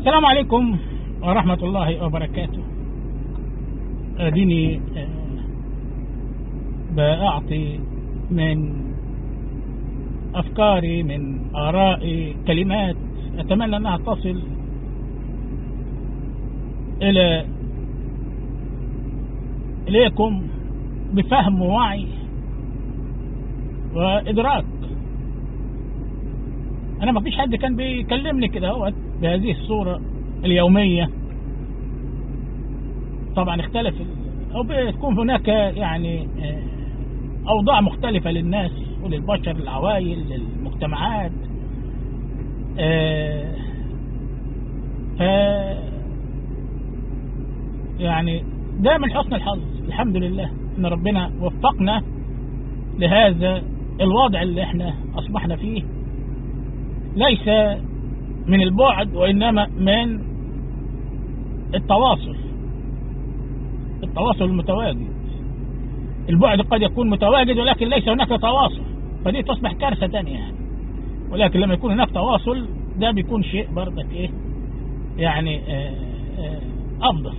السلام عليكم ورحمة الله وبركاته. أديني بأعطي من أفكاري، من آرائي، كلمات أتمنى أنها تصل إليكم بفهم ووعي وإدراك. أنا ما فيش حد كان بيكلمني كده هو بهذه الصورة اليومية. طبعا اختلف أو بتكون هناك يعني أوضاع مختلفة للناس وللبشر، العوائل، للمجتمعات. يعني ده من حسن الحظ، الحمد لله ان ربنا وفقنا لهذا الوضع اللي احنا اصبحنا فيه، ليس من البعد وانما من التواصل المتواجد. البعد قد يكون متواجد ولكن ليس هناك تواصل، فدي تصبح كارثة تانية يعني. ولكن لما يكون هناك تواصل ده بيكون شيء برضك يعني افضل.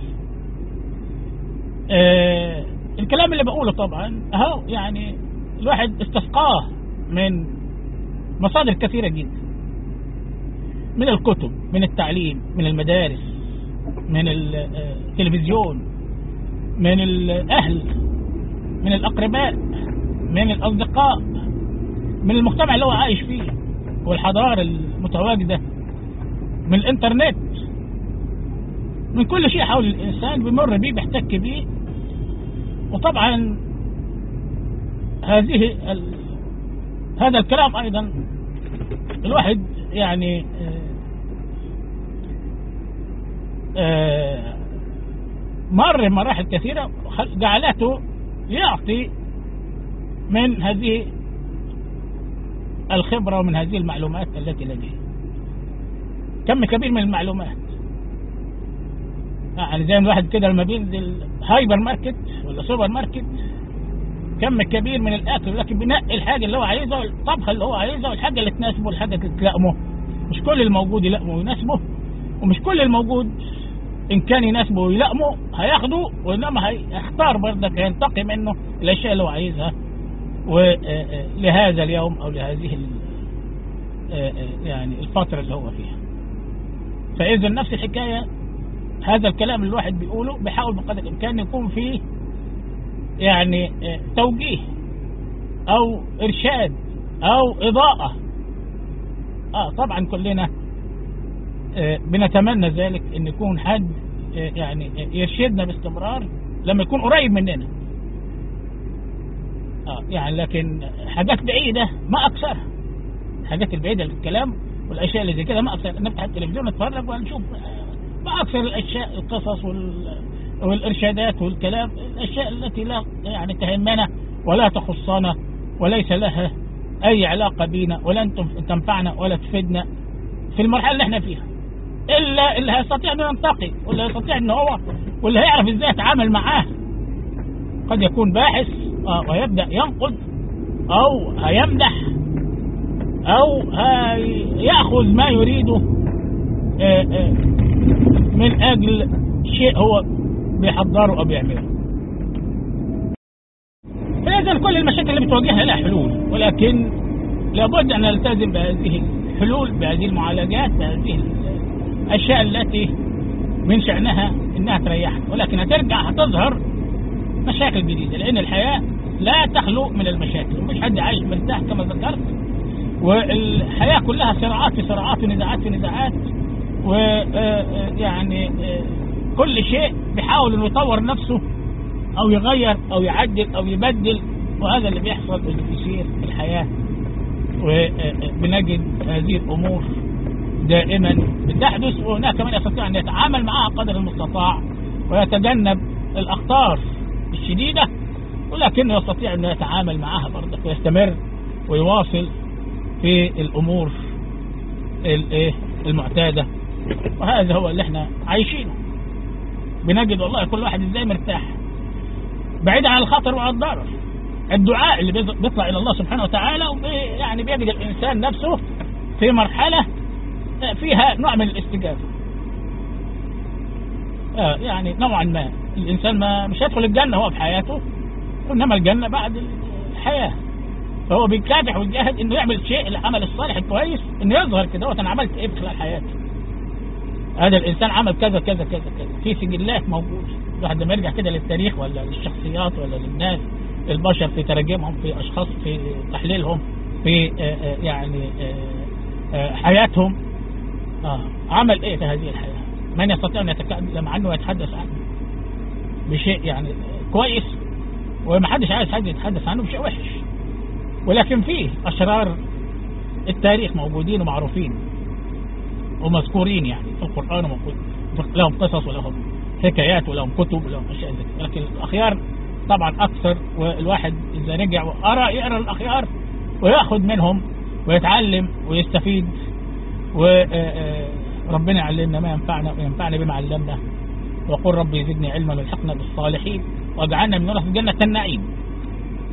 الكلام اللي بقوله طبعا اهو يعني الواحد استسقاه من مصادر كثيرة جدا، من الكتب، من التعليم، من المدارس، من التلفزيون، من الأهل، من الأقرباء، من الأصدقاء، من المجتمع اللي هو عايش فيه والحضارة المتواجدة، من الإنترنت، من كل شيء حول الإنسان بيمر بيه، بيحتك بيه. وطبعا هذا الكلام أيضا الواحد يعني مر مراحل كثيرة جعلته يعطي من هذه الخبرة ومن هذه المعلومات التي لديه كم كبير من المعلومات. يعني زي الواحد كده لما بينزل هايبر ماركت ولا سوبر ماركت، كم كبير من الاكل، لكن بينقي الحاجه اللي هو عايزها، الطبخه اللي هو عايزها، والحاجه اللي تناسبه، والحاجه اللي تلائمه. مش كل الموجود يلائمه ويناسبه، ومش كل الموجود ان كان يناسبه ويلائمه هياخده، وانما هيختار برضك، هينتقي منه الاشياء اللي هو عايزها ولهذا اليوم او لهذه يعني الفتره اللي هو فيها. فاذا نفس الحكايه، هذا الكلام اللي الواحد بيقوله بيحاول بقدر الامكان يكون فيه يعني توجيه او ارشاد او اضاءة. طبعا كلنا بنتمنى ذلك، ان يكون حد يعني يرشدنا باستمرار لما يكون قريب مننا. يعني لكن حاجات بعيدة ما اكثرها، الحاجات البعيدة للكلام والاشياء اللي زي كده ما اكثر. نفتح التلفزيون نتفرج ونشوف ما اكثر الاشياء، القصص والارشادات والكلام، الاشياء التي لا يعني تهمنا ولا تخصنا وليس لها اي علاقة بينا ولا تنفعنا ولا تفيدنا في المرحلة اللي احنا فيها، الا اللي هيستطيع انه ينتقي، واللي هيستطيع انه هو، واللي هيعرف ازاي يتعامل معاه. قد يكون باحث ويبدأ ينقد او هيمدح او هيأخذ ما يريده من اجل شيء هو بيحضره او بيعمله. فإذا كل المشاكل اللي بتواجهها لها حلول، ولكن لابد ان نلتزم بهذه الحلول، بهذه المعالجات، بهذه الاشياء التي من شأنها انها تريحنا، ولكن هتظهر مشاكل جديدة، لان الحياة لا تخلو من المشاكل، ومش حد عايش مرتاح كما ذكرت، والحياة كلها صراعات في صراعات ونزاعات في نزاعات، ويعني كل شيء بيحاول انه يطور نفسه او يغير او يعدل او يبدل، وهذا اللي بيحصل واللي بيصير في الحياة. وبنجد هذه الامور دائما بتحدث، وهناك من يستطيع ان يتعامل معها قدر المستطاع ويتجنب الاخطار الشديدة، ولكنه يستطيع ان يتعامل معها برضه ويستمر ويواصل في الامور المعتادة. وهذا هو اللي احنا عايشينه. بنجد والله كل واحد ازاي مرتاح بعيد عن الخطر وعن الضرر. الدعاء اللي بيطلع الى الله سبحانه وتعالى، يعني بيجد الانسان نفسه في مرحلة فيها نوع من الاستجابة، يعني نوعا ما الإنسان ما مش هيدخل الجنة هو في حياته، إنما الجنة بعد الحياة. فهو بيكافح ويجاهد إنه يعمل شيء، العمل الصالح الكويس، إنه يظهر كده أنا عملت إيه في خلال حياتي. هذا الإنسان عمل كذا كذا كذا كذا، في سجلات موجودة. الواحد لما يرجع كده للتاريخ ولا للشخصيات ولا للناس البشر في تراجمهم، في أشخاص، في تحليلهم، في يعني حياتهم، عمل إيه في هذه الحياة. من يستطيع أن يتكلم عنه ويتحدث عنه بشيء يعني كويس، ومحدش عايز حد يتحدث عنه بشيء وحش. ولكن فيه أشرار التاريخ موجودين ومعروفين ومذكورين يعني في القرآن، وموجود لهم قصص ولهم حكايات ولهم كتب ولهم أشياء زي كده. لكن الأخيار طبعا أكثر، والواحد إذا رجع يقرأ الأخيار ويأخذ منهم ويتعلم ويستفيد، وربنا يعلمنا ما ينفعنا وينفعنا بما علمنا. وقل ربي زدني علما والحقنا بالصالحين واجعلنا من ورثة جنة النعيم.